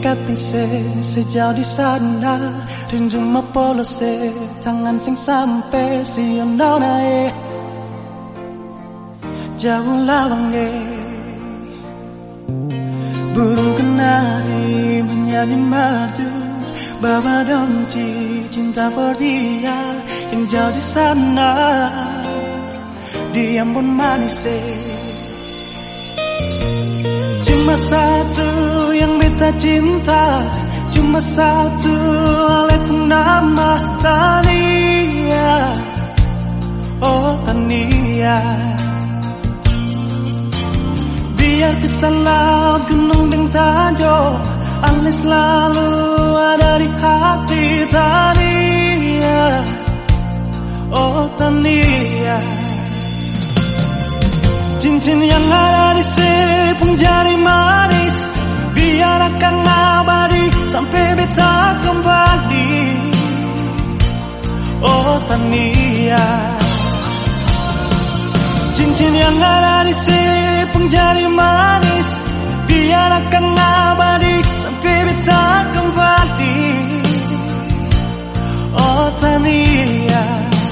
dekat sejauh di sana, rindu mapolose tangan sing sampe siono nae jauh lawange. Burung kenari menyanyi madu, bawa donci cinta por dia yang jauh di sana, dia pun manis. Cuma satu yang beta cinta, cuma satu alaikum nama Tania. Oh Tania, biar kisah laut gunung dan tanjung, Ale selalu ada di hati Tania. Oh Tania, cincin yang ada di sepung jari manis, biar akan abadi sampai beta kembali. Oh Tania, cincin yang ada di sepung jari manis, biar akan abadi sampai beta kembali. Oh Tania,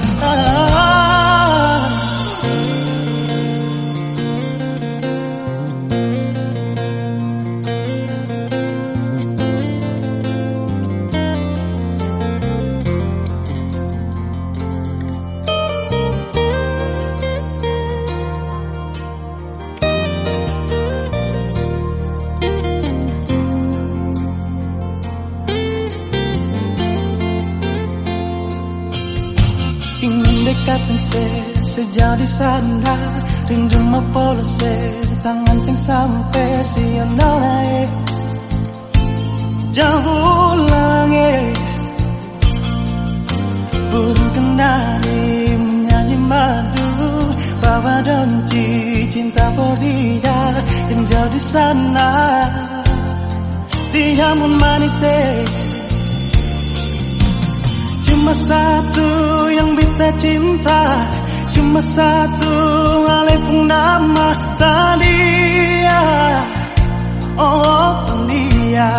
ingin dekat sejauh di sana, rindu mapolose tangan sing sampe siono nae jauh lange. Burung kenari menyanyi madu, bawa donci cinta por dia yang jauh di sana, dia pun manis. Cuma satu yang beta cinta, cuma satu alaikum nama Tania. Oh Tania,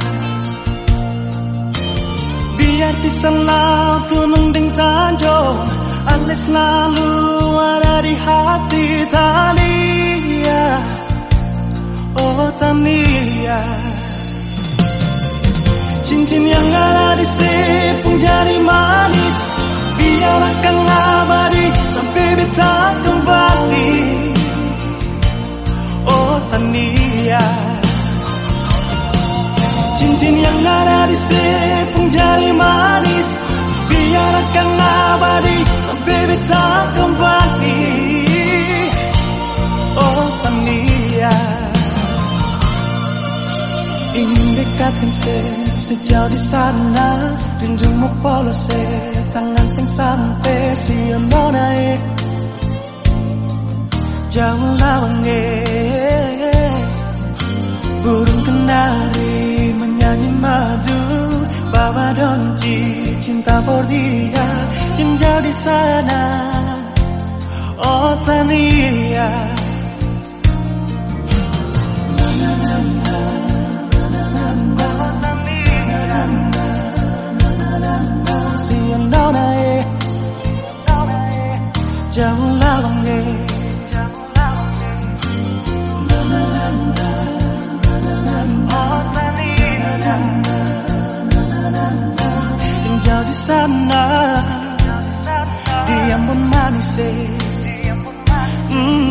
biar pisah laut gunung dan tanjung, Ale selalu ada di hati Tania. Oh Tania, cincin yang ada di sepung jari manis, biar akan abadi sampai beta kembali. Oh Tania, cincin yang ada di sepung jari manis, biar akan abadi sampai beta kembali. Oh Tania, ingin dekat sejauh di sana, rindu mapolose tangan sing sampe siono nae jauh lawange. Burung kenari menyanyi madu, bawa donci cinta por dia yang jauh di sana. Oh Tania, siono nae jauh lawange. Yang jauh di sana, dia pun manis.